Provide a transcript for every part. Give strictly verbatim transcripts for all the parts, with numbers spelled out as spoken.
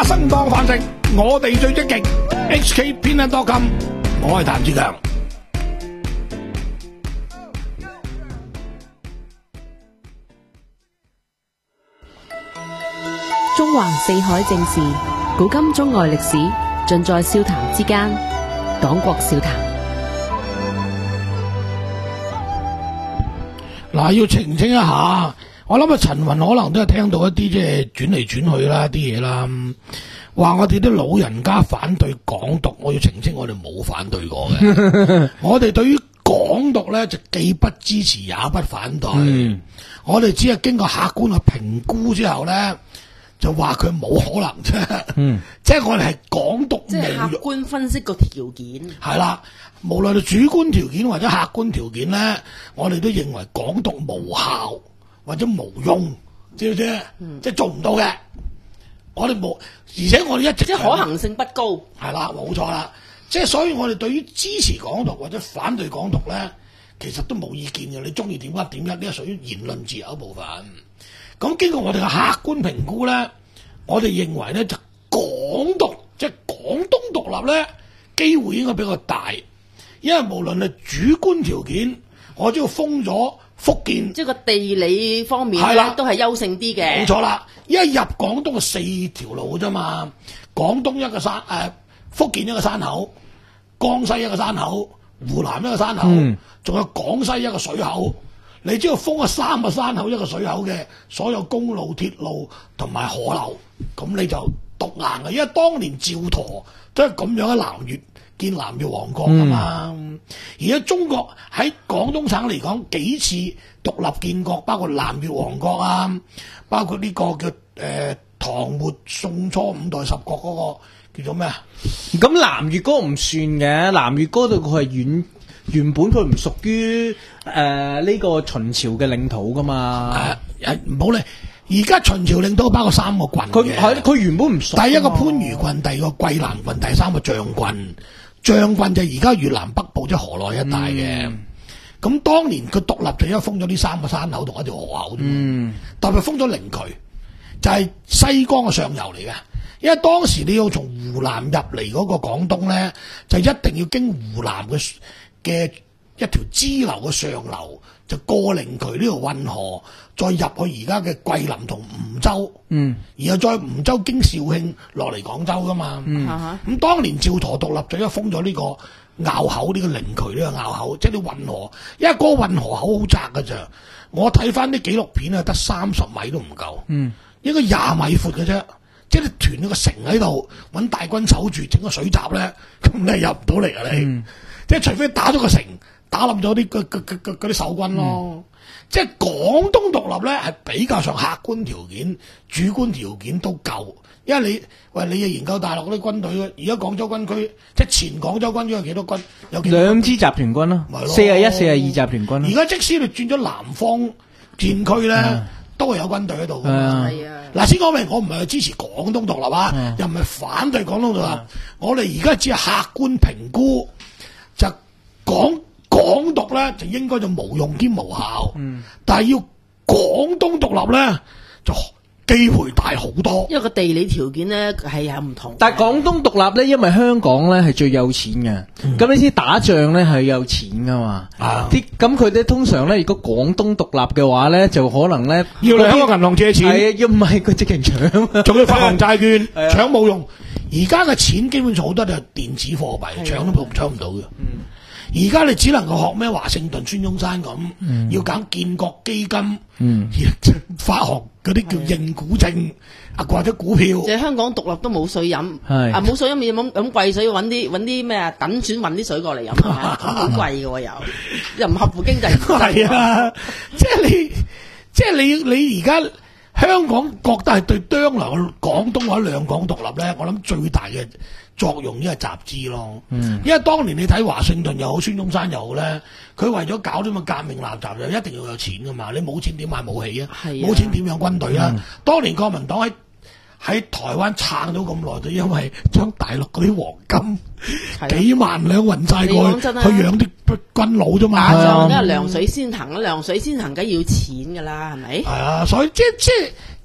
生當飯食，我哋最積極。H K 偏恩多金，我係譚志強。 中環四海正事，古今中外歷史，盡在笑談之間。廣國笑談。 嗱，要澄清一下，我諗啊，陳雲可能都係聽到一啲即係轉嚟轉去啦，啲嘢啦，話我哋啲老人家反對港獨，我要澄清，我哋冇反對過嘅。我哋對於港獨咧，就既不支持也不反對。嗯、我哋只係經過客觀嘅評估之後咧，就話佢冇可能啫。嗯，即係我哋係港獨， 即係客觀分析個條件。係啦，無論係主觀條件或者客觀條件咧，我哋都認為港獨無效或者無用，知唔知？嗯、即係做唔到嘅。我哋冇，而且我哋一直即係可行性不高。係啦，冇錯啦。即係所以我哋對於支持港獨或者反對港獨咧，其實都冇意見嘅。你中意點一點一，呢係屬於言論自由一部分。咁經過我哋嘅客觀評估咧，我哋認為咧就港獨即係廣東獨立咧，機會應該比較大，因為無論係主觀條件，我只要封咗福建， 即係個地理方面咧的都係優勝啲嘅。冇錯啦，因為入廣東嘅四條路啫嘛，廣東一個山誒、呃，福建一個山口，江西一個山口，湖南一個山口，仲、嗯、有廣西一個水口。你只要封咗三個山口一個水口嘅所有公路、鐵路同埋河流，咁你就獨硬嘅。因為當年趙佗都係咁樣喺南越建南越王國㗎嘛。嗯、而家中國喺廣東省嚟講幾次獨立建國，包括南越王國啊，包括呢個叫誒、呃、唐末宋初五代十國嗰、那個叫做咩啊？ 咁南越嗰個唔算嘅，南越嗰度佢係遠。原本佢唔屬於誒呢個秦朝嘅領土噶嘛？ 誒唔好理，而家秦朝領土包括三個郡嘅。 佢係佢原本唔屬。 第一個番禺郡，第二個桂南郡，第三個象郡。象郡就而家越南北部即係河內一帶嘅。咁、嗯、當年佢獨立就因為封咗呢三個山口同一條河口。嗯，特別封咗靈渠，就係、是、西江嘅上游嚟嘅。因為當時你要從湖南入嚟嗰個廣東咧，就一定要經湖南嘅。嘅一條支流嘅上流，就過靈渠呢條運河，再入去而家嘅桂林同梧州，嗯，然後再梧州經肇慶落嚟廣州噶嘛，嗯，咁、嗯、當年趙佗獨立就一封咗呢個坳口，呢、這個靈渠呢個坳口，即係啲運河，因為嗰個運河口好窄噶咋，我睇翻啲紀錄片啊，得三十米都唔夠，嗯，應該廿米闊嘅啫，即係你屯咗個城喺度，揾大軍守住整個水閘咧，咁你入唔到嚟啊你。嗯，即係除非打咗個城，打冧咗啲嗰啲守軍咯。嗯、即係廣東獨立咧，係比較上客觀條件、主觀條件都夠。因為你喂你又研究大陸嗰啲軍隊，而家廣州軍區即係前廣州軍區有幾多軍？有幾多軍兩支集團軍咯，四十一、四十二集團軍。 而家即使你轉咗南方戰區咧，嗯、都係有軍隊喺度㗎嘛。係啊。嗱，先講明，我唔係支持廣東獨立啊，嗯、又唔係反對廣東獨立。嗯、我哋而家只係客觀評估。就講港獨咧，就應該就無用兼無效。嗯，但係要廣東獨立咧，就機會大好多。 因為個地理條件咧係有唔同。 但係廣東獨立咧，因為香港咧係最有錢嘅，咁、嗯、你知打仗咧係有錢噶嘛？啊，啲咁佢哋通常咧，如果廣東獨立嘅話咧，就可能咧要嚟香港銀行借錢， 係要唔係佢直情搶， 仲要發行債券，搶冇用。而家嘅錢基本上好多都係電子貨幣，搶都搶唔到嘅。而家、嗯、你只能夠學咩華盛頓、孫中山咁，嗯、要揀建國基金，嗯、發行嗰啲叫認股證啊，或者股票。 即係香港獨立都冇水飲，啊冇水飲要飲飲貴水，揾啲揾啲咩啊，等選運啲水過嚟飲，好貴嘅喎又，又唔合乎經濟。 係啊，即係你，即係你你而家。香港覺得係對將來嘅廣東或者兩港獨立咧，我諗最大嘅作用應係集資咯。嗯，因為當年你睇華盛頓又好，孫中山又好咧，佢為咗搞啲咁嘅革命垃圾，就一定要有錢噶嘛。你冇錢點買武器啊？冇錢點養軍隊啊？嗯、當年國民黨喺喺台灣撐咗咁耐，就因為將大陸嗰啲黃金幾萬兩運晒過去，去養啲軍佬啫嘛。 打仗因為涼水先行，涼水先行梗要錢噶啦，係咪？ 係啊，所以即即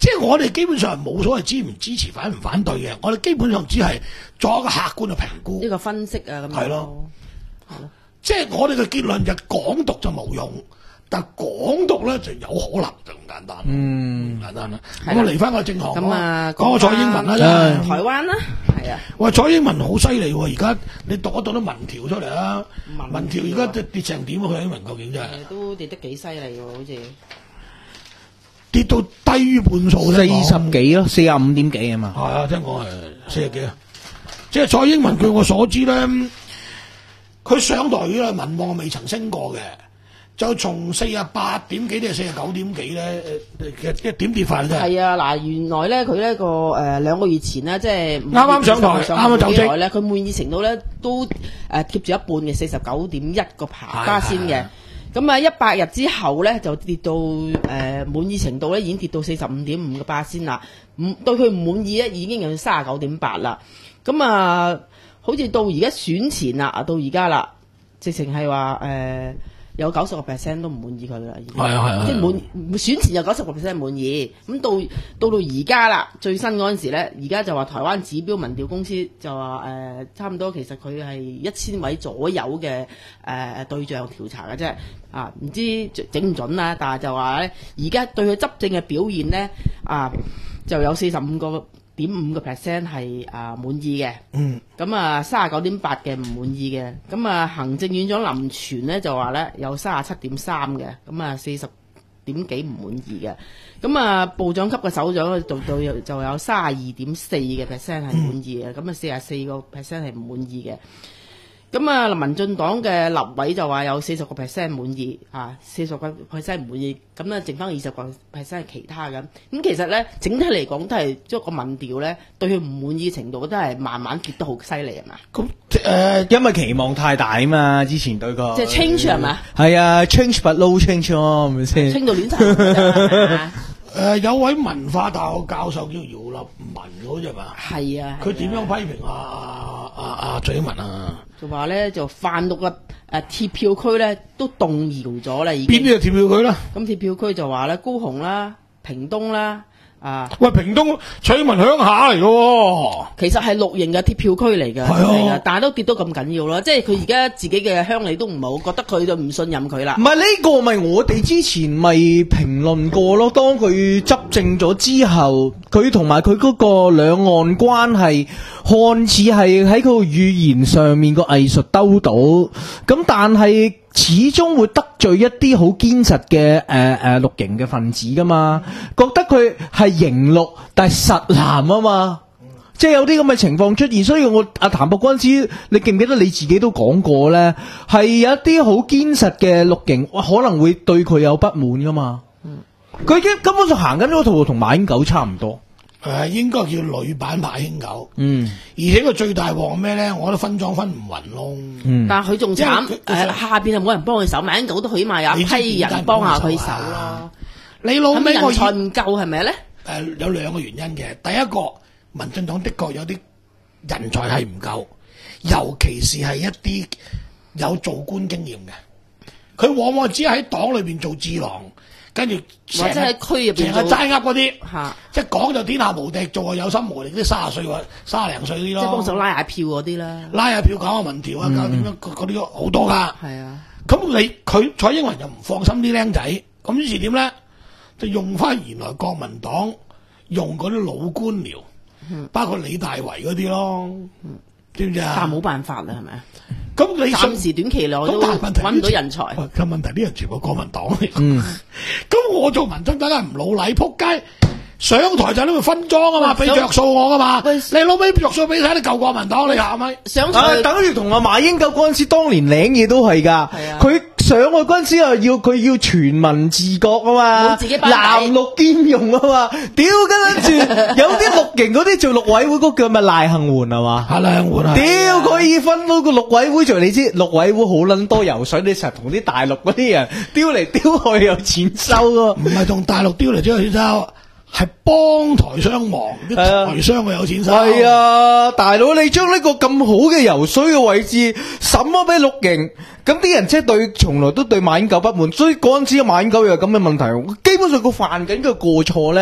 即係我哋基本上冇所謂支唔支持、反唔反對嘅，我哋基本上只係作一個客觀嘅評估， 呢個分析啊咁樣。 係咯，係咯，即係我哋嘅結論就港獨就冇用，但港獨咧就有可能就咁簡單，嗯，簡單啦。咁我嚟翻個正行， 咁啊， 講個蔡英文啦， 台灣啦，係啊。 喂，蔡英文好犀利喎！而家你讀一讀啲民調出嚟啦，民調而家跌成點啊？蔡英文究竟真係都跌得幾犀利喎，好似跌到低於半數， 四十幾咯，四十五點幾啊嘛。 係啊，聽講係四十幾啊。即係蔡英文，據我所知咧，佢上台以來民望未曾升過嘅，就從四十八點幾定係四十九點幾咧，誒嘅一點跌法啫。 係啊，嗱，原來咧佢呢個誒兩個月前呢，即係啱啱上台，啱啱走職咧，佢滿意程度咧都誒貼住一半嘅四十九點一個爬加先嘅。咁啊，一百日之後咧就跌到誒、呃、滿意程度咧已經跌到四十五點五個八先啦。唔對佢唔滿意咧已經有三十九點八啦。咁啊，好似到而家選前啦，到而家啦，直情係話誒有九十個 percent 都唔滿意佢啦。 係啊係啊， 即係滿選前有九十個 percent 滿意。咁到到到而家啦，最新嗰陣時咧，而家就話台灣指標民調公司就話誒、呃、差唔多，其實佢係一千位左右嘅誒、呃、對象調查嘅啫。啊，唔知整唔準啦，但係就話咧，而家對佢執政嘅表現咧，啊就有四十五個點五個 percent 係啊滿意嘅，嗯，咁啊三十九點八嘅唔滿意嘅，咁啊行政院長林全咧就話咧有三十七點三嘅，咁啊四十點幾唔滿意嘅，咁啊部長級嘅首長咧就就就有三十二點四嘅 percent 係滿意嘅，咁啊四十四個 percent 係唔滿意嘅。咁啊，民進黨嘅立委就話有四十個 percent 滿意，啊，四十個 percent 唔滿意，咁咧剩翻二十個 percent 係其他嘅。咁其實咧，整體嚟講都係即係個民調咧，對佢唔滿意程度都係慢慢跌得好犀利係嘛？ 咁誒、呃，因為期望太大啊嘛，之前對個即係 change 係嘛？ 係啊 ，change but no change 咯，係咪先？ 清到亂晒。 誒有位文化大學教授叫姚立文嗰隻嘛？ 係啊， 佢點樣批評啊啊啊蔡英文啊？ 就話咧就泛綠嘅誒貼票區咧都動搖咗啦，已經。 邊啲係貼票區啦？ 咁貼票區就話咧高雄啦、屏東啦。啊！ 喂，屏東蔡英文鄉下嚟嘅喎， 其實係綠營嘅貼票區嚟嘅，係啊，但係都跌到咁緊要啦。即係佢而家自己嘅鄉里都唔係好覺得佢就唔信任佢啦。 唔係呢個咪我哋之前咪評論過咯。當佢執政咗之後，佢同埋佢嗰個兩岸關係看似係喺佢個語言上面個藝術兜到，咁但係始終會得罪一啲好堅實嘅誒誒綠營嘅分子噶嘛，覺得佢係型綠但係實藍啊嘛，即係有啲咁嘅情況出現，所以我阿譚博嗰陣時，你記唔記得你自己都講過咧？係有一啲好堅實嘅綠營，可能會對佢有不滿噶嘛。佢已經根本上行緊嗰套同馬英九差唔多。 誒、呃、應該叫女版馬英九， 嗯， 而且個最大鑊咩咧？我覺得分贓分唔勻咯， 嗯，但係佢仲慘，誒、呃、下邊係冇人幫佢手，馬英九都起碼有一批人幫下佢手咯。 你老尾人才唔夠係咪咧？誒、 呃、有兩個原因嘅，第一個民進黨的確有啲人才係唔夠，尤其是係一啲有做官經驗嘅，佢往往只係喺黨裏邊做智囊。跟住或者喺區入邊成日齋噏嗰啲， 嚇， 一講就天下無敵，做有心無力啲三十歲或三十零歲啲咯， 即係幫手拉下票嗰啲啦， 拉下票搞下民調啊，搞點樣嗰啲好多噶。 係啊， 咁你佢蔡英文又唔放心啲僆仔，咁於是點咧？就用翻原來國民黨用嗰啲老官僚，嗯、包括李大維嗰啲咯，嗯、知唔知啊？ 但冇辦法啦，係咪啊？ 咁你暫時短期內都揾唔到人才。 個問題啲人全部國民黨嚟，咁、嗯、我做民進黨梗係唔老禮，撲街上台就呢個分贓啊嘛，俾着數我噶嘛。你老尾着數俾晒你舊國民黨，你係咪？ 上台、 啊、等於同阿馬英九嗰陣時當年領嘢都係㗎，佢、啊。上去嗰陣時啊，要佢要全民自覺啊嘛，藍綠兼用啊嘛，屌跟住有啲綠營嗰啲做綠委會嗰個咪賴幸媛係嘛？係賴幸媛啊！屌佢以分到個綠委會做，你知綠委會好撚多油水，你成日同啲大陸嗰啲人丟嚟丟去有錢收㗎，唔係同大陸丟嚟丟去有錢收。係幫台商忙，啲台商佢有錢收。係啊，大佬你將呢個咁好嘅游水嘅位置，審咗俾綠營，咁啲人即係對，從來都對馬英九不滿，所以嗰陣時馬英九又有咁嘅問題。基本上佢犯緊嘅過錯咧，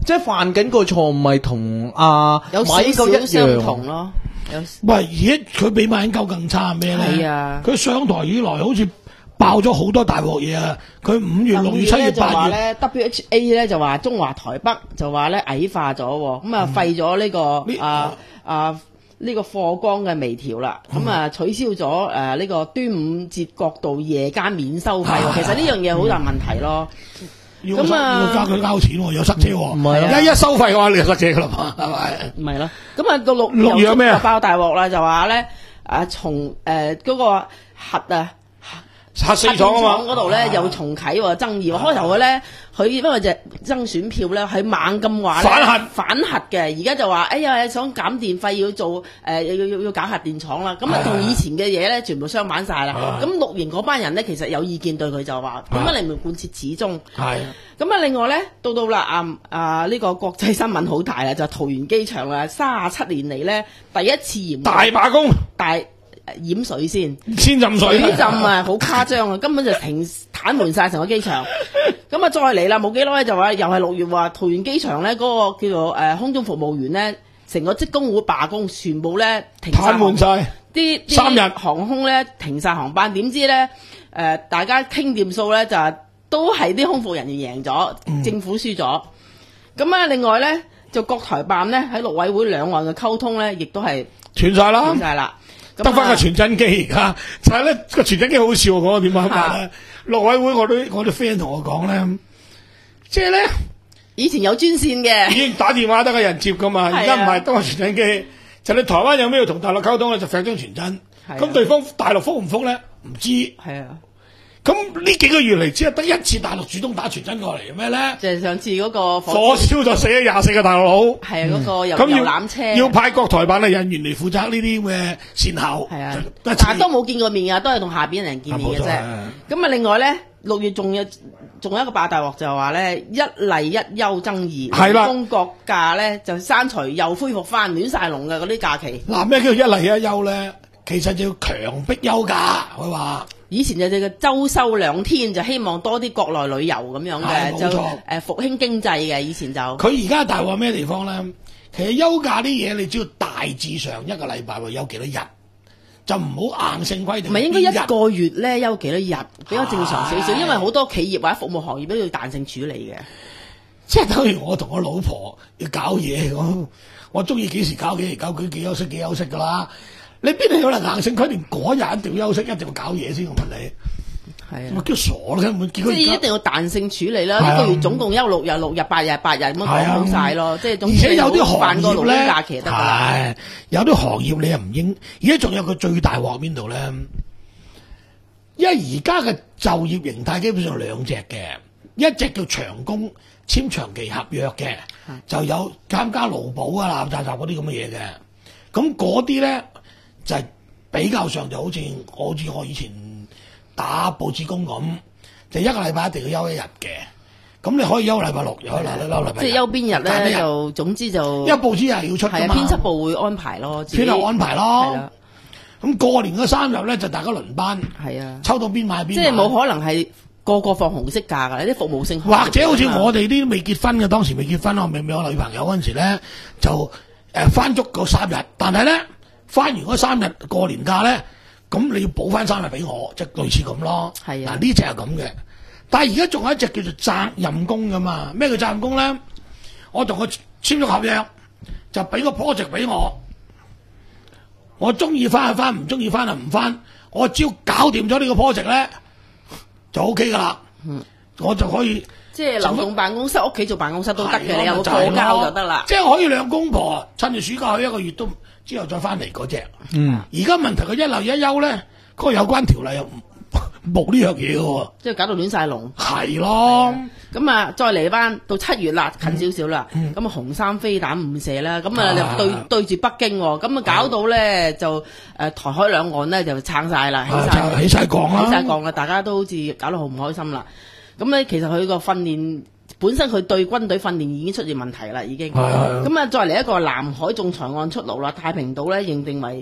即係犯緊個錯誤咪同阿有少馬英九一少相樣同咯。有喂，而家佢比馬英九更差咩咧？ 係啊佢上台以來好似爆咗好多大鑊嘢啊！佢五月、六月、七月、 就話八月， 咧 W H A 咧就話中華台北就話咧矮化咗喎，咁啊廢咗呢個呢啊啊呢個貨光嘅微調啦，咁啊取消咗誒呢個端午節國度夜間免收費喎。 啊其實呢樣嘢好大問題咯。 要咁啊要加佢交錢喎，有塞車喎。 唔係啊一一收費嘅話，你就塞車噶啦嘛，係咪？ 唔係咯，咁啊到六六月有咩啊又爆大鑊啦，就話咧啊從誒嗰個核啊。 核四核電廠啊嘛， 嗰度咧又重啟喎，爭議喎。開頭佢咧，佢因為就爭選票咧，佢猛咁話咧反核反核嘅，而家就話哎呀想減電費要做誒、呃、要要要搞核電廠啦。咁啊同以前嘅嘢咧全部相反晒啦。咁綠營嗰班人咧其實有意見對佢就話點解你唔貫徹始終？ 係咁啊，另外咧，到到啦啊啊呢、這個國際新聞好大啦，就桃園機場啦，三十七年嚟咧第一次嚴大罷工， 大淹水先。 先浸水， 水浸啊，好誇張啊！根本就停癱瘓晒成個機場。咁啊，再嚟啦，冇幾耐就話又係六月話桃園機場咧嗰、那個叫做誒、呃、空中服務員咧，成個職工會罷工，全部咧停晒癱瘓晒。 啲啲三日航空咧停晒航班。點知咧誒、呃、大家傾掂數咧就係都係啲空服人員贏咗， 嗯政府輸咗。咁啊，另外咧就國台辦咧喺陸委會兩岸嘅溝通咧，亦都係斷晒啦斷，晒啦。咁得翻個啊傳真機而家，就係咧個傳真機好笑講個點辦法咧？陸委會我啲我啲 friend 同我講咧，即係咧以前有專線已嘅。 經打電話得個人接噶嘛， 係啊而家唔係得個傳真機，就你台灣有咩要同大陸溝通咧，就發張傳真， 係啊咁對方大陸覆唔覆咧？唔知。 係啊。 咁呢幾個月嚟，只係得一次大陸主動打傳真過嚟，咩咧？ 就係上次嗰個火燒咗死咗廿四個大陸佬， 係啊，嗰個遊咁要遊覽車， 要派國台辦嘅人員嚟負責呢啲咁嘅善後。 係啊， 一次但係都冇見過面㗎，都係同下邊人見面嘅啫。 啊冇錯啊咁啊，另外咧，六月仲有仲有一個爆大鑊就係話咧，一例一休爭議， 係啦勞工國假咧就刪除又恢復翻亂晒龍嘅嗰啲假期。 嗱，咩叫一例一休咧？其實就要強迫休假，佢話以前就叫周休兩天，就希望多啲國內旅遊咁樣嘅，就係冇錯誒復興經濟嘅。以前就佢而家大鑊咩地方咧？其實休假啲嘢，你只要大致上一個禮拜會休幾多日，就唔好硬性規定。 唔係應該一個月咧休幾多日比較正常少少， 係因為好多企業或者服務行業都要彈性處理嘅。 即係等於我同我老婆要搞嘢咁，我中意幾時搞幾時搞，佢幾休息幾休息噶啦。你邊度有能硬性規定嗰日一定要休息，一定要搞嘢先？我問你， 係我叫傻啦，根本結即係果而家一定要彈性處理啦， 係啊一個月總共休六日、六日、八日、八日咁樣講好晒咯。即係總而且有啲之你唔好行犯過勞工業咧， 假期就得㗎啦。 係有啲行業你又唔應。而家仲有個最大鑊邊度咧？因為而家嘅就業形態基本上兩隻嘅，一隻叫長工簽長期合約嘅，就有參加勞保啊、垃圾雜嗰啲咁嘅嘢嘅。咁嗰啲咧就係、比較上就好似好似我以前打報紙工咁，就一個禮拜一定要休一日嘅。咁你可以休禮拜六，有休禮休禮拜日， 即係休邊日但係咧，就總之就因為報紙係要出係啊， 㗎嘛， 編輯部會安排咯，自己編輯安排係咯啦。 咁過年嗰三日咧就大家輪班， 係啊， 抽到邊買邊買。 即係冇可能係個個放紅色假㗎，啲服務性行業或者好似啊嘛我哋啲未結婚嘅，當時未結婚，我未未有女朋友嗰陣時咧，就誒翻足嗰三日，但係咧翻完嗰三日過年假咧，咁你要補翻三日俾我，即係類似咁咯。 係啊嗱呢只係咁嘅，但係而家仲有一隻叫做責任工噶嘛？咩叫責任工咧？我同佢簽咗合約，就俾個 project 俾我，我中意翻就翻，唔中意翻就唔翻，我只要搞掂咗呢個 project 咧，就 O K 噶啦。 嗯我就可以。 即係流動辦公室、屋企做辦公室都得係咯嘅，你有個就係過交咯就得啦。 即係可以兩公婆趁住暑假去一個月都之後再翻嚟嗰只。 嗯， 而家問題佢一例一休咧，嗰、個有關條例又唔冇呢樣嘢嘅喎。 即係搞到亂晒龍。 係咯， 咁啊，再嚟翻到七月啦，近少少啦。咁啊，紅衫飛彈誤射啦，咁啊啊對對住北京喎，咁啊搞到咧就誒台海兩岸咧就撐晒啦，起啊晒就起晒槓啦起晒槓啦，大家都好似搞到好唔開心啦。咁咧其實佢個訓練本身佢對軍隊訓練已經出現問題啦，已經。 係係咁啊，再嚟一個南海仲裁案出爐啦，太平島咧認定為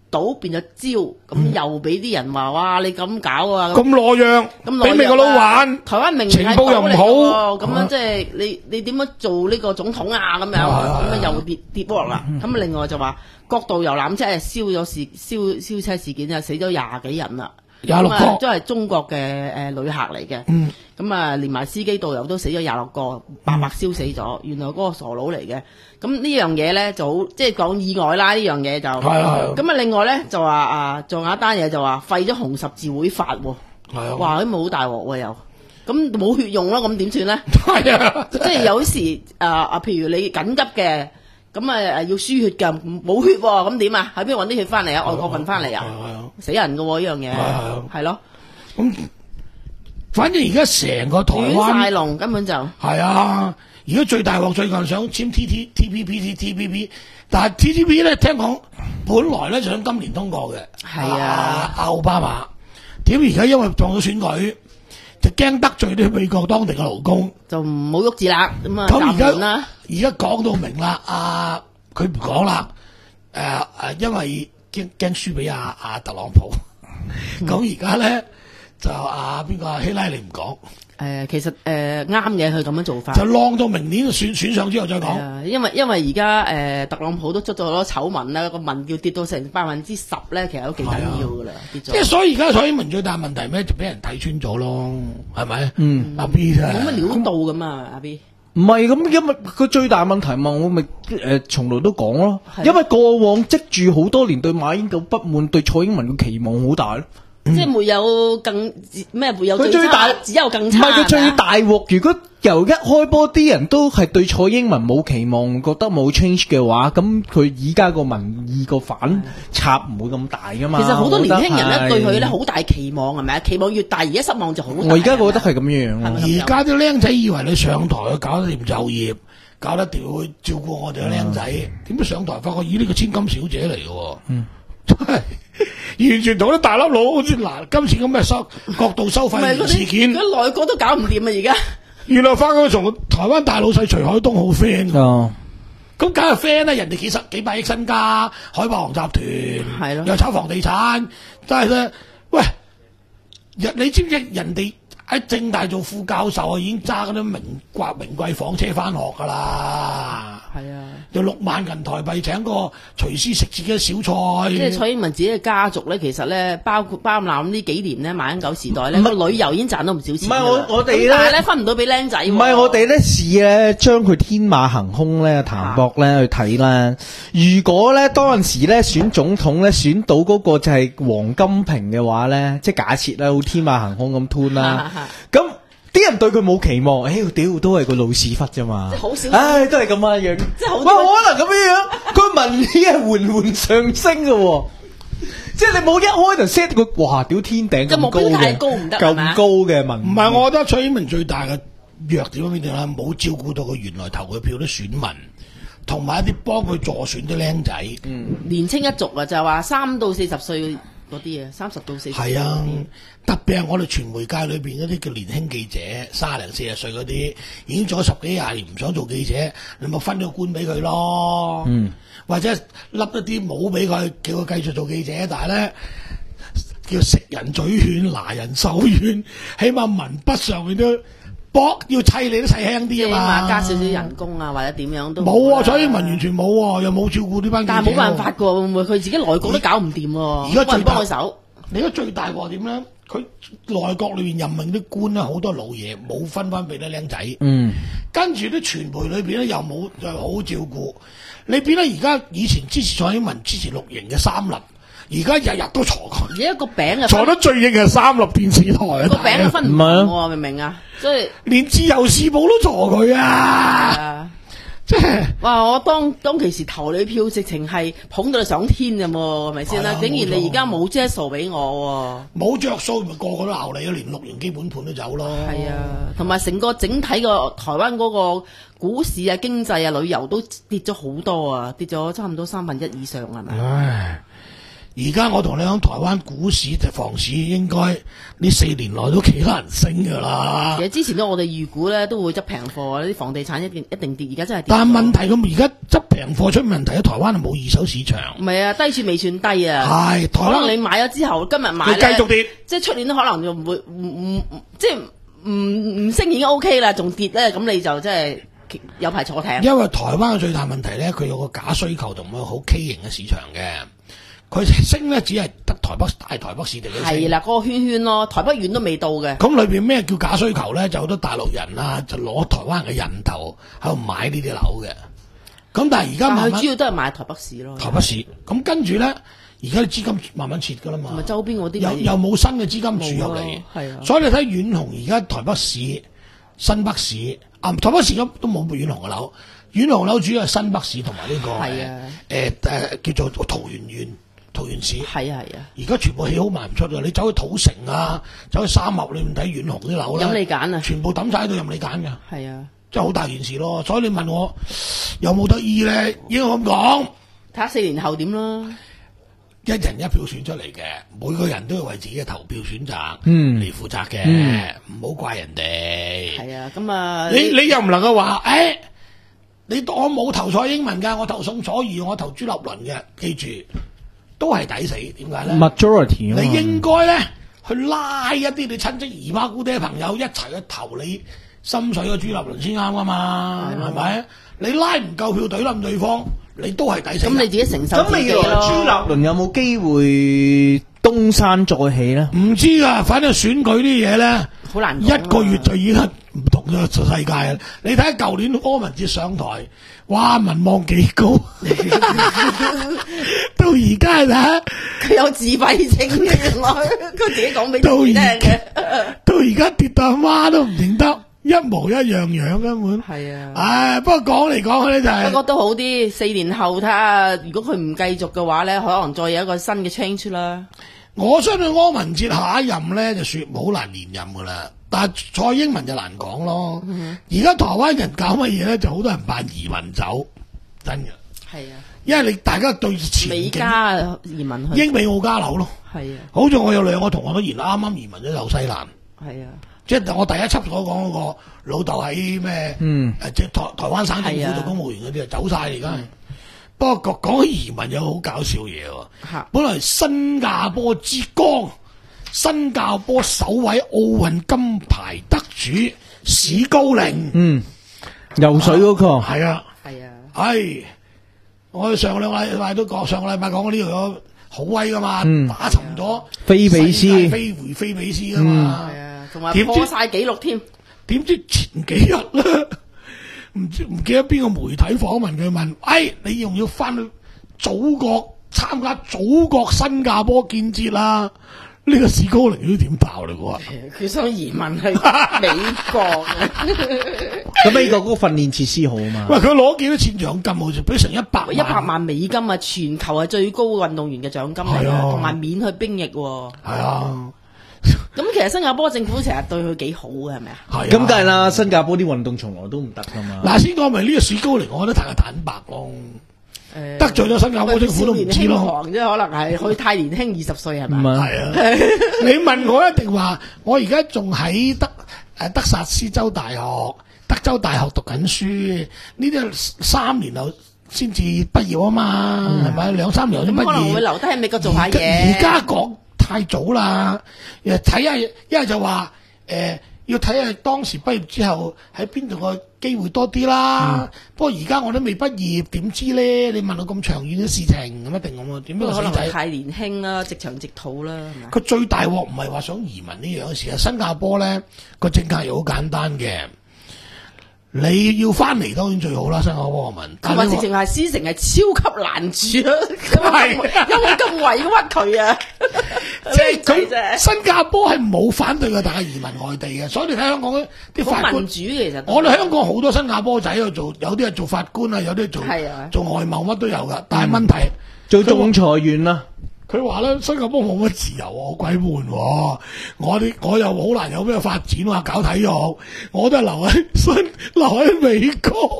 島變咗礁，咁又俾啲人話哇你咁搞啊， 咁懦弱， 咁俾美國佬玩， 台灣明明情報又唔好， 咁樣即係你你點樣做呢個總統啊？咁樣咁啊又跌跌鑊啦。咁另外就話國道遊覽車係燒咗事燒燒車事件啊，死咗廿幾人啦。 廿六個都係中國嘅誒旅客嚟嘅。 嗯， 咁啊連埋司機導遊都死咗廿六個，白白燒死咗。原來嗰個傻佬嚟嘅。咁呢樣嘢咧就好，即係講意外啦。呢樣嘢就係啊係。 咁啊另外咧就話啊，仲有一單嘢就話廢咗紅十字會法喎。 係啊。 哇！咁咪好大鑊喎又。咁冇血用咯，咁點算咧？ 係啊。 即係有時誒啊，譬如你緊急嘅。咁啊誒要輸血㗎，冇血喎，咁點啊？喺邊度揾啲血翻嚟啊？外國運翻嚟啊？死人㗎喎呢樣嘢，係咯。咁反正而家成個台灣亂晒龍，根本就係啊！而家最大鑊最近想簽 T T T P P T P P， 但係 T T P 咧聽講本來咧想今年通過嘅， 係啊， 奧巴馬點而家因為撞到選舉，就驚得罪啲美國當地嘅勞工， 就唔好喐字啦。咁啊， 咁而家啦。 而家講到明啦，啊佢唔講啦，誒、呃、誒，因為驚驚輸俾阿阿特朗普，咁而家咧就阿邊個希拉里唔講，誒、 呃、其實誒啱嘅，佢咁樣做法就晾到明年選選上之後再講、 呃，因為因為而家誒特朗普都出咗好多醜聞啦，個民調跌到成百分之十咧，其實都幾緊要噶啦，跌咗。 即係所以而家蔡英文最大問題咩？就俾人睇穿咗咯，係咪？嗯，阿 B 真係冇乜料到噶嘛，阿 B。 唔係咁，因為佢最大問題嘛，我咪誒從來都講咯。因為過往積住好多年對馬英九不滿，對蔡英文嘅期望好大咯。 即係沒有更咩沒有佢最大， 只有更差。 唔係佢最大鑊。如果由一開波啲人都係對蔡英文冇期望，覺得冇 change 嘅話，咁佢而家個民意個反插唔會咁大噶嘛。 其實好多年輕人咧對佢咧好大期望係咪啊？期望越大，而家失望就好大。 我而家覺得係咁樣。 而家啲僆仔以為你上台去搞得掂就業，搞得掂去照顧我哋嘅僆仔，點解上台發覺咦呢個千金小姐嚟嘅？嗯，真係。完全同啲大粒佬好似嗱，今次咁嘅收角度收費事件， 佢內閣都搞唔掂啊！而家原來發覺佢同台灣大老細徐海東好 friend 哦， 咁梗係 friend 啦，人哋幾十幾百億身家，海霸王集團係咯， 又炒房地產，但係咧，喂，人你知唔知人哋喺政大做副教授啊，已經揸嗰啲名貴名貴房車翻學噶啦。 係啊， 就六萬銀台幣請個廚師食自己嘅小菜。 即係蔡英文自己嘅家族咧，其實咧包括包攬呢幾年咧，馬英九時代咧個旅遊已經賺到唔少錢。 唔係我我哋咧， 但係咧分唔到俾僆仔。 唔係我哋咧試咧將佢天馬行空咧譚博咧去睇啦。如果咧當陣時咧選總統咧選到嗰個就係黃金平嘅話咧，即係假設啦，好天馬行空咁 turn 啦，咁。啲人對佢冇期望，哎屌都係個老屎忽啫嘛， 好少， 唉都係咁樣樣， 即係好， 喂可能咁樣樣，佢民意係緩緩上升嘅，即係你冇一開就 set 佢，哇屌天頂咁高嘅， 太高唔得， 咁高嘅民， 唔係我覺得蔡英文最大嘅弱點喺邊度咧？冇照顧到佢原來投佢票啲選民，同埋一啲幫佢助選啲僆仔， 嗯，年青一族啊，就係話三到四十歲。嗰啲啊，三十到四十歲。係啊， 特別係我哋傳媒界裏邊嗰啲叫年輕記者，三零四十歲嗰啲，已經做咗十幾廿年唔想做記者，你咪分咗個官俾佢咯。嗯，或者笠一啲帽俾佢，叫佢繼續做記者，但係咧叫食人嘴軟，拿人手軟，起碼文筆上面都搏要砌你都砌輕啲啊嘛， 加少少人工啊，或者點樣都冇啊！蔡英文完全冇啊，又冇照顧呢班記者。 但係冇辦法㗎，會唔會佢自己內閣都搞唔掂喎？ 而家最幫佢手。 你而家最大鑊點咧？佢內閣裏邊任命啲官咧，好多老嘢冇分翻俾啲僆仔。嗯，跟住啲傳媒裏邊咧又冇又好好照顧。你變咗而家以前支持蔡英文、支持綠營嘅三立。而家日日都坐佢， 而家個餅啊， 坐得最硬係三立電視台啊！ 個餅啊分唔同喎，明唔明啊？所以連自由時報都坐佢啊！即係哇！我當當其時投你票，直情係捧到你上天嘅喎，係咪先啦？竟然你而家冇著數俾我喎， 冇着數咪個個都鬧你咯，連綠營基本盤都走咯。 係啊，同埋成個整體個台灣嗰個股市啊、經濟啊、旅遊都跌咗好多啊，跌咗差唔多三分一以上係咪？ 唉！ 而家我同你講，台灣股市就房市應該呢四年內都幾難升㗎啦其。實之前都我哋預估咧都會執平貨，啲房地產一定一定跌，而家真係跌。 但係問題咁而家執平貨出問題，喺台灣係冇二手市場。 唔係啊，低處未算低啊。 係台灣可能你買咗之後，今日買你繼續跌， 即係出年都可能就唔會唔唔唔即係唔唔升已經 O K 啦，仲跌咧，咁你就真係有排坐艇。 因為台灣嘅最大問題咧，佢有個假需求同埋好畸形嘅市場嘅。佢升咧只係得台北大台北市地區升。 係啦，嗰、那個圈圈咯，台北縣都未到嘅。 咁裏邊咩叫假需求咧？就好多大陸人啊，就攞台灣嘅人頭喺度買呢啲樓嘅。咁但係而家慢慢但係佢主要都係買台北市咯。 台北市，咁跟住咧，而家啲資金慢慢撤噶啦嘛。 同埋周邊嗰啲又又冇新嘅資金注入嚟， 係啊。 所以你睇遠雄而家台北市、新北市啊，台北市咁都冇遠雄嘅樓，遠雄樓主要係新北市同埋呢個係啊誒誒叫做桃園縣。桃園市係啊係啊， 而家全部起好賣唔出㗎，你走去土城啊，走去三峽，你唔睇遠雄啲樓咧， 任你揀啊， 全部抌晒喺度任你揀㗎， 係啊， 真係好大件事咯。所以你問我有冇得醫咧？應該咁講， 睇下四年後點咯。 一人一票選出嚟嘅，每個人都要為自己嘅投票選擇嗯嚟負責嘅，唔好、嗯、怪人哋。 係啊，咁啊， 你你又唔能夠話，誒、欸，你我冇投蔡英文㗎，我投宋楚瑜，我投朱立倫嘅，記住。都係抵死，點解咧 ？Majority， 你應該咧去拉一啲你親戚姨媽姑爹朋友一齊去投你心水嘅朱立倫先啱噶嘛？係咪？你拉唔夠票懟冧對方，你都係抵死。 咁你自己承受自己咯。 咁未來朱立倫有冇機會東山再起咧？ 唔知啊，反正選舉啲嘢咧， 好難講一個月就已經唔同咗世界啦。你睇下舊年柯文哲上台，哇，民望幾高。到而家睇佢有自閉症嘅，原來佢自己講俾自己聽嘅。 到而家跌到阿媽都唔認得，一模一樣樣根本。 係啊， 唉，不過講嚟講去咧就係、是， 不過都好啲。四年後睇下，如果佢唔繼續嘅話咧，可能再有一個新嘅 change 啦。 我相信柯文哲下一任咧就說好難連任噶啦，但係蔡英文就難講咯。而家、嗯、台灣人搞乜嘢咧，就好多人扮移民走，真嘅。係啊。因為你大家對前美加移民去英美澳加樓咯，係啊，好似我有兩個同學都移啱啱移民咗紐西蘭，係啊，即係我第一輯所講嗰個老豆喺咩，嗯，誒即係台台灣省政府做公務員嗰啲啊，走晒而家。不過講起移民有好搞笑嘢喎，啊、本來新加坡之光，新加坡首位奧運金牌得主史高寧，嗯， 游水嗰個係啊，係啊，係。我哋上個兩個禮拜都講，上個禮拜講過呢度好威噶嘛，嗯、打沉咗菲比斯， 飛回菲比斯噶嘛，係啊、嗯， 同埋破晒紀錄添。 點知前幾日咧，唔知唔記得邊個媒體訪問佢問，哎，你仲要翻去祖國參加祖國新加坡建設啦？呢個史高寧都點爆嚟㗎？ 佢想移民去美國咁美國嗰個訓練設施好啊嘛。 喂，佢攞幾多錢獎金？好似俾成一百萬， 一百萬美金啊！全球係最高運動員嘅獎金嚟㗎，同埋免去兵役。係啊。 咁其實新加坡政府成日對佢幾好嘅，係咪啊？ 係。咁梗係啦，新加坡啲運動從來都唔得㗎嘛。 嗱，先講明呢個史高寧，我覺得太坦白咯。得罪咗新加坡政府都唔知咯， 即係可能係佢太年輕，二十歲係咪？ 係啊，你問我一定話，我而家仲喺德誒德薩斯州大學、德州大學讀緊書，呢啲三年後先至畢業啊嘛，係咪、嗯？兩三年後先畢業，可能會留低喺美國做下嘢。 而家講太早啦，誒睇下一係就話誒。呃要睇下當時畢業之後喺邊度個機會多啲啦。嗯、不過而家我都未畢業，點知咧？你問我咁長遠嘅事情，咁一定咁啊？點解可能太年輕啦，直腸直肚啦，係咪？ 佢最大鑊唔係話想移民呢樣事啊！新加坡咧個政策又好簡單嘅，你要翻嚟當然最好啦，新加坡嘅民。 同埋直情係獅城係超級難住啊！係有冇咁委屈佢啊？ 即係佢新加坡係冇反對嘅，但係移民外地嘅，所以你睇香港啲法官， 民主其實我哋香港好多新加坡仔喺度做，有啲係做法官啊，有啲係做做外貿乜都有噶。但係問題、嗯、 做仲裁員啦， 佢話咧新加坡冇乜自由，好鬼悶。我啲我又好難有咩發展啊，搞體育，我都係留喺新留喺美國。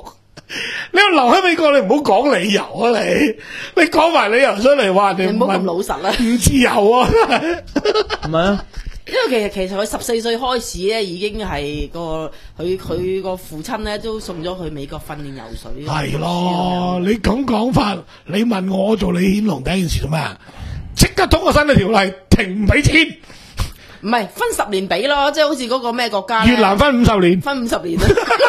你要留喺美國，你唔好講理由啊！你你講埋理由出嚟話你你唔好咁唔老實啦。 唔自由啊！真係係咪啊？ 因為其實其實佢十四歲開始咧，已經係個佢佢個父親咧都送咗去美國訓練游水。 係咯，你咁講法，你問我做李顯龍第一件事做咩啊？即刻通過新嘅條例，停唔俾錢。 唔係分十年俾咯，即係好似嗰個咩國家呢越南分五十年， 分五十年啊，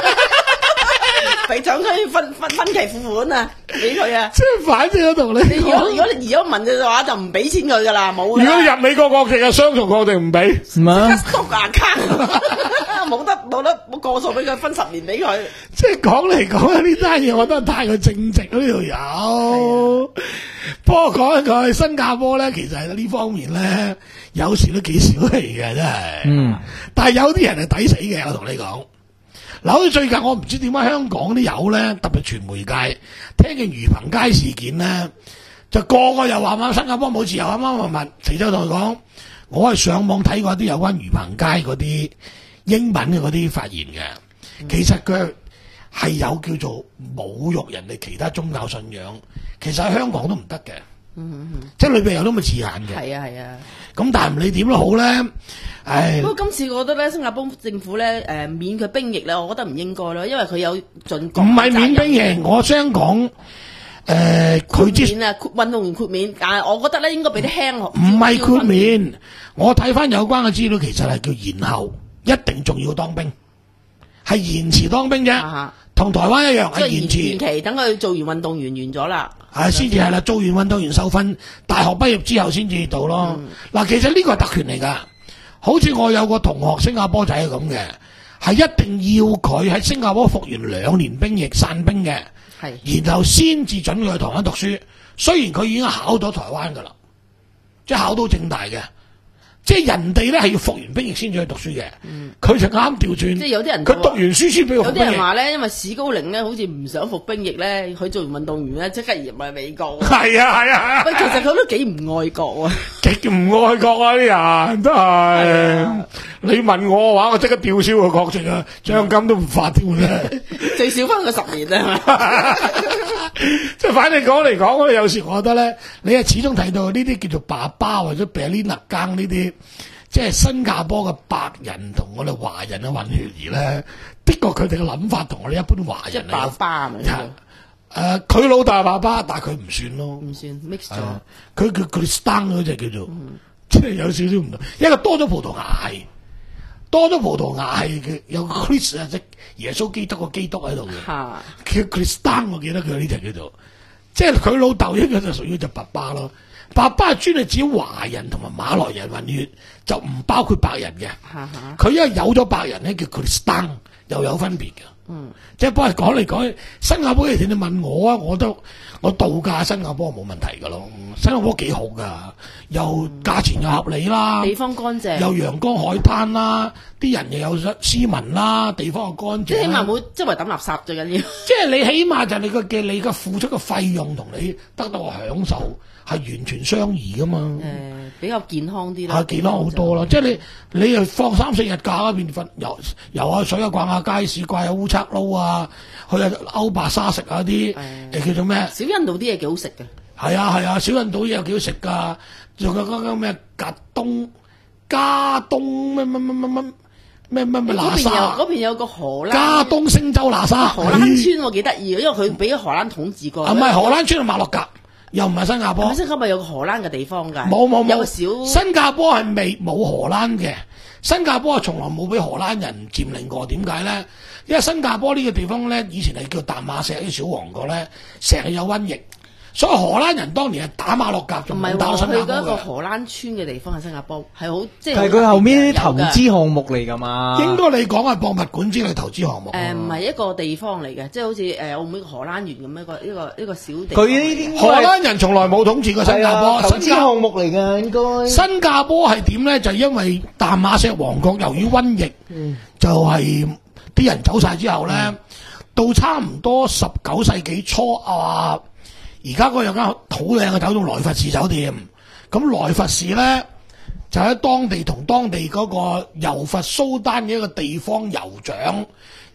俾獎佢分分分期付款啊，俾佢啊。 即係反正我同你你如果講如果你移咗民嘅話，就唔俾錢佢噶啦，冇㗎啦。 如果入美國國籍啊，雙重國籍唔俾。 係咪啊？ stop account，冇得冇得冇過數俾佢，分十年俾佢。 即係講嚟講去呢單嘢，我覺得太過正直啦呢條友。不過講一句，新加坡咧，其實喺呢方面咧，有時都幾小氣嘅，真係。 嗯。 但係有啲人係抵死嘅，我同你講。嗱，好似最近我唔知點解香港啲友咧，特別傳媒界聽見魚棚街事件咧，就個個又話乜新加坡冇自由，啱啱問肥州同佢講，我係上網睇過啲有關魚棚街嗰啲英文嘅嗰啲發言嘅， 嗯、 其實佢係有叫做侮辱人哋其他宗教信仰，其實喺香港都唔得嘅， 嗯嗯即係裏邊有咁嘅字眼嘅。 係啊係啊。 咁但係唔理點都好咧，唉。 不過今次我覺得咧，新加坡政府咧誒、呃、免佢兵役咧，我覺得唔應該咯，因為佢有盡國唔係免兵役，我想講誒佢之免啊運動員豁免，但係我覺得咧應該俾啲輕學。 唔係豁免，我睇翻有關嘅資料，其實係叫延後，一定仲要當兵，係延遲當兵啫， 啊同台灣一樣係延延遲。 延期，等佢做完運動員完咗啦。 係先至係啦，做完運動員受訓，大學畢業之後先至到咯。嗱、 嗯， 其實呢個係特權嚟㗎，好似我有個同學新加坡仔係咁嘅，係一定要佢喺新加坡服完兩年兵役散兵嘅， 係， 然後先至準佢去台灣讀書。雖然佢已經考到台灣㗎啦，即係考到政大嘅。即係人哋咧係要服完兵役先至去讀書嘅，佢、嗯、就啱調轉。 即係有啲人佢讀完書先俾佢有服兵役。 啲人話咧，因為史高寧咧好似唔想服兵役咧，佢做完運動員咧即刻移入去美國。 係啊係啊， 喂，其實佢都幾唔愛國啊， 極唔愛國啊啲人真係。啊、你問我嘅話，我即刻吊銷個國籍啊，獎金都唔發添嘅， 最少分佢十年啊。 即係反正講嚟講，我有時我覺得咧，你係始終睇到呢啲叫做爸爸或者比利納更呢啲，即係新加坡嘅白人同我哋華人嘅混血兒咧，的確佢哋嘅諗法同我哋一般華人即係爸爸咪？ 誒，佢老豆係爸爸，但係佢唔算咯， 唔算 mix 咗。 佢佢佢 stan 嗰隻叫做，嗯、即係有少少唔同，一個多咗葡萄牙係。多咗葡萄牙係嘅，有個 Chris 啊，即耶穌基督個基督喺度嘅，叫 Christan，我記得佢呢隻叫做，即係佢老豆應該就屬於隻爸爸咯。爸爸係專係指華人同埋馬來人混血，就唔包括白人嘅。佢因為有咗白人咧，叫 Christan，又有分別嘅。嗯，即係不過講嚟講去，新加坡嘅人你問我啊，我都我度假新加坡冇問題噶咯，新加坡幾好噶，又價錢又合理啦， 地方乾淨， 又陽光海灘啦，啲人又有斯文啦，地方又乾淨， 即係起碼冇周圍抌垃圾最緊要。 即係你起碼就係你個嘅你嘅付出嘅費用同你得到嘅享受係完全相宜噶嘛。誒、 呃，比較健康啲啦， 係健康好多啦。即係你你又放三四日假嗰邊瞓游游下水啊，逛下街市，掛下烏賊撈啊，去下歐白沙食下啲誒叫做咩？ 小印度啲嘢幾好食嘅。 係啊係啊，小印度嘢又幾好食㗎，仲有嗰個咩格東加東咩乜乜乜乜咩咩咩喇沙。 嗰邊有個荷蘭加東星洲喇沙荷蘭村我幾得意，因為佢俾荷蘭統治過。 唔係荷蘭村係馬六甲，又唔係新加坡。 新加坡有個荷蘭嘅地方㗎。 冇冇冇， 有個小新加坡係未冇荷蘭嘅，新加坡係從來冇俾荷蘭人佔領過。點解咧？因為新加坡呢個地方咧，以前係叫淡馬錫啲小王國咧，成日有瘟疫。所以荷蘭人當年係打馬六甲，仲冇打到新加坡嘅。唔係話去嗰個荷蘭村嘅地方喺新加坡係好即係。 係佢後面啲投資項目嚟㗎嘛？ 應該你講係博物館之類投資項目。 誒唔係一個地方嚟嘅，即係好似誒澳門荷蘭園咁一個一個一個小地。 佢呢啲荷蘭人從來冇統治過新加坡， 投資項目嚟㗎應該。 新加坡係點咧？就係因為淡馬錫王國由於瘟疫，嗯、就係啲人走晒之後咧，嗯、到差唔多十九世紀初啊。而家嗰有間好靚嘅酒店萊佛士酒店，咁萊佛士咧就喺當地同當地嗰個柔佛蘇丹嘅一個地方酋長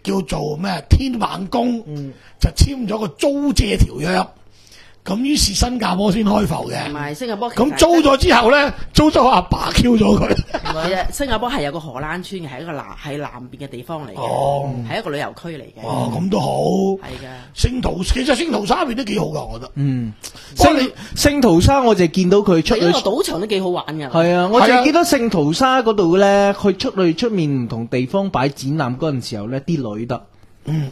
叫做咩天猛宮， 嗯就簽咗個租借條約。咁於是新加坡先開埠嘅。 同埋新加坡其實咁租咗之後咧，租咗阿爸 Q 咗佢。 其實新加坡係有個荷蘭村嘅，係一個南係南邊嘅地方嚟嘅， 哦係一個旅遊區嚟嘅。 哦，咁都好。 係㗎。 聖淘其實聖淘沙邊都幾好噶，我覺得。 嗯，聖不過你聖淘沙我就見到佢出去係一個賭場都幾好玩㗎。 係啊，我係啊就見到聖淘沙嗰度咧，佢出去出面唔同地方擺展覽嗰陣時候咧，啲女得， 嗯，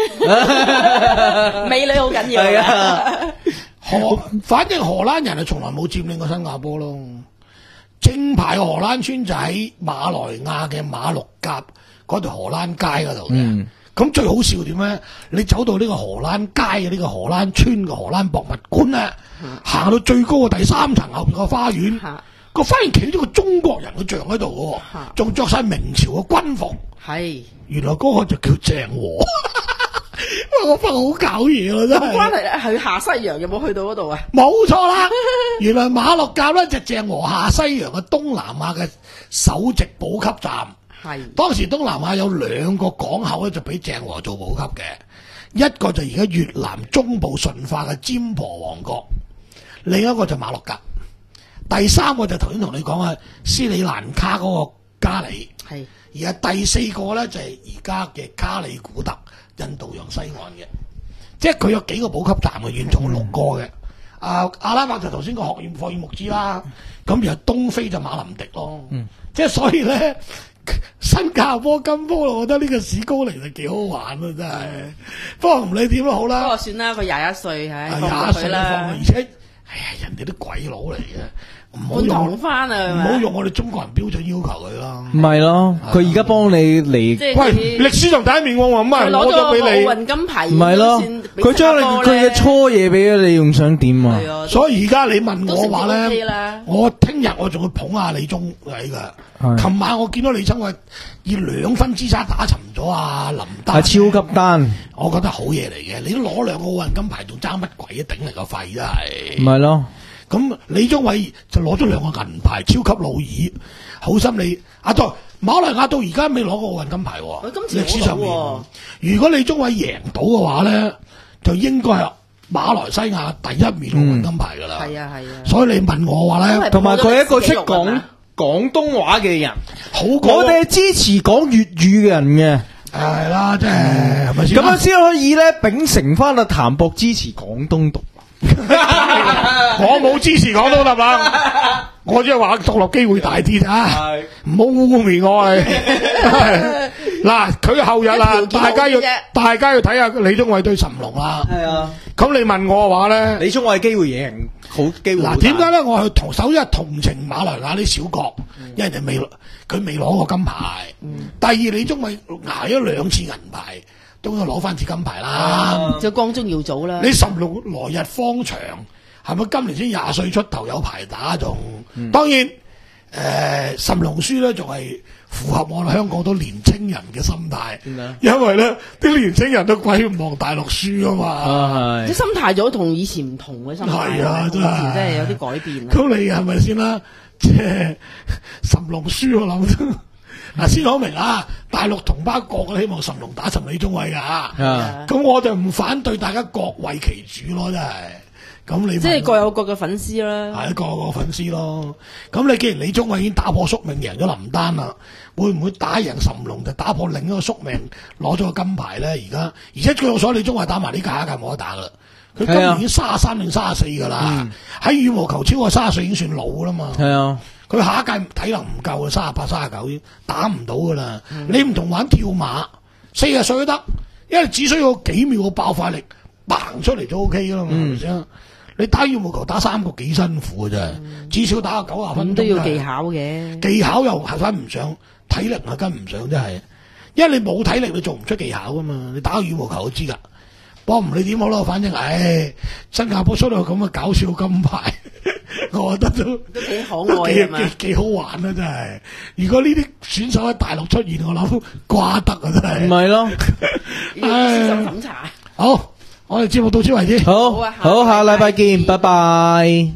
美女好緊要係㗎。 啊， 荷反正荷蘭人係從來冇佔領過新加坡咯。正牌荷蘭村就喺馬來亞嘅馬六甲嗰條荷蘭街嗰度嘅。 嗯咁最好笑點咧？你走到呢個荷蘭街嘅呢個荷蘭村嘅荷蘭博物館咧，行到最高嘅第三層後邊個花園， 嚇個花園企咗個中國人嘅像喺度嚇喎，仲着晒明朝嘅軍服。 係原來嗰個就叫鄭和。哇！我發覺好搞嘢啊，真係。 關係咧，係下西洋有冇去到嗰度啊？ 冇錯啦，原來馬六甲咧就鄭和下西洋嘅東南亞嘅首席補給站。 係當時東南亞有兩個港口咧，就俾鄭和做補給嘅，一個就而家越南中部順化嘅尖婆王國，另一個就馬六甲，第三個就頭先同你講嘅斯里蘭卡嗰個加里， 係而係第四個咧就係而家嘅加里古特印度洋西岸嘅，即係佢有幾個補給站嘅，遠重六個嘅。啊，阿拉伯就頭先個學院霍爾木茲啦，咁然後東非就馬林迪咯，即係所以咧。新加坡金波，我覺得呢個史高尼就幾好玩啊！真係，不過唔理點都好不啦過，算啦，佢廿一歲，唉， 廿放過一歲放佢啦而，且，哎呀，人哋都鬼佬嚟嘅，唔好換堂用翻啊，係唔咪好用我哋中國人標準要求佢啦。 唔係咯，佢而家幫你嚟即係喂， 佢歷史上第一面喎，咁啊， 佢攞咗個攞咗俾你。 奧運金牌， 唔係咯，佢將你佢嘅初嘢俾咗你，仲想點啊？ 係啊， 所以而家你問我話都成績 OK 咧啦， 我聽日我仲會捧下李宗偉噶。 係琴晚我見到李宗偉以兩分之差打沉咗啊林丹， 係超級單， 我覺得好嘢嚟嘅。你都攞兩個奧運金牌，仲爭乜鬼啊？頂你個肺真係。 唔係咯， 咁李宗偉就攞咗兩個銀牌，超級老二，好心你啊！對，馬來亞到而家未攞過奧運金牌喎。 佢今次歷史上面攞到喎， 如果李宗偉贏到嘅話咧，就應該係馬來西亞第一面奧運金牌㗎啦。 係啊係啊， 所以你問我話咧， 同埋佢係一個識攞咗歷史紀錄講啊廣東話嘅人， 好過我哋係支持講粵語嘅人嘅， 係啦，即係係咪先啦？ 咁樣先可以咧秉承翻阿譚博支持廣東獨。 我冇支持講到得啦，我只係話獨立機會大啲咋，唔好污蔑我係。嗱，佢後日啦， 一條件大家要好啲啫大家要睇下李宗偉對諶龍啦。 係啊， 咁你問我嘅話咧， 李宗偉機會贏，好機會好大。 嗱，點解咧？我去同首先係同情馬來亞啲小國，因為人哋未佢未攞過金牌。第二，李宗偉捱咗兩次銀牌，都要攞翻次金牌啦。 就光宗耀祖啦。 你十六來日方長，係咪今年先廿歲出頭有排打仲？當然，誒諶龍輸咧，仲係符合我哋香港好多年青人嘅心態，因為咧啲年青人都鬼唔望大陸輸啊嘛。 啊係， 啲心態咗同以前唔同嘅心態， 係啊真係以前真係有啲改變啊。 咁你係咪先啦？即係諶龍輸我諗都嗱，先講明啊！大陸同胞個個都希望諶龍打沉李宗偉㗎啊咁我就唔反對大家各為其主咯，真係。咁你即係各有各嘅粉絲啦。 係個個粉絲咯。咁你既然李宗偉已經打破宿命贏咗林丹啦，會唔會打贏諶龍就打破另一個宿命攞咗個金牌咧？而家而且據我所，李宗偉打埋呢屆下一屆冇得打噶啦。佢今年已經三十三定三十四噶啦，喺羽毛球超過三十歲已經算老啦嘛。 係啊， 佢下一屆體能唔夠啊，三十八、三十九打唔到噶啦。你唔同玩跳馬，四十歲都得，因為只需要幾秒嘅爆發力，嘭出嚟就 O K 噶啦嘛，係咪先？你打羽毛球打三個幾辛苦嘅啫，至少打個九十分鐘咁都要技巧嘅。 技巧又係跟唔上，體力係跟唔上，真係。因為你冇體力，你做唔出技巧噶嘛。你打個羽毛球都知噶。不過唔理點好啦，反正唉，新加坡出到咁嘅搞笑金牌，我覺得都都幾可都幾愛啊嘛。 幾幾好玩啊！真係。如果呢啲選手喺大陸出現，我諗瓜得啊！真係。 唔係咯， 要資深審查。 好，我哋節目到此為止。 好好啊好，下禮拜見，拜拜。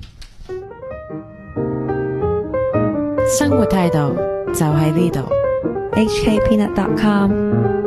生活態度就喺呢度。H K Peanut dot com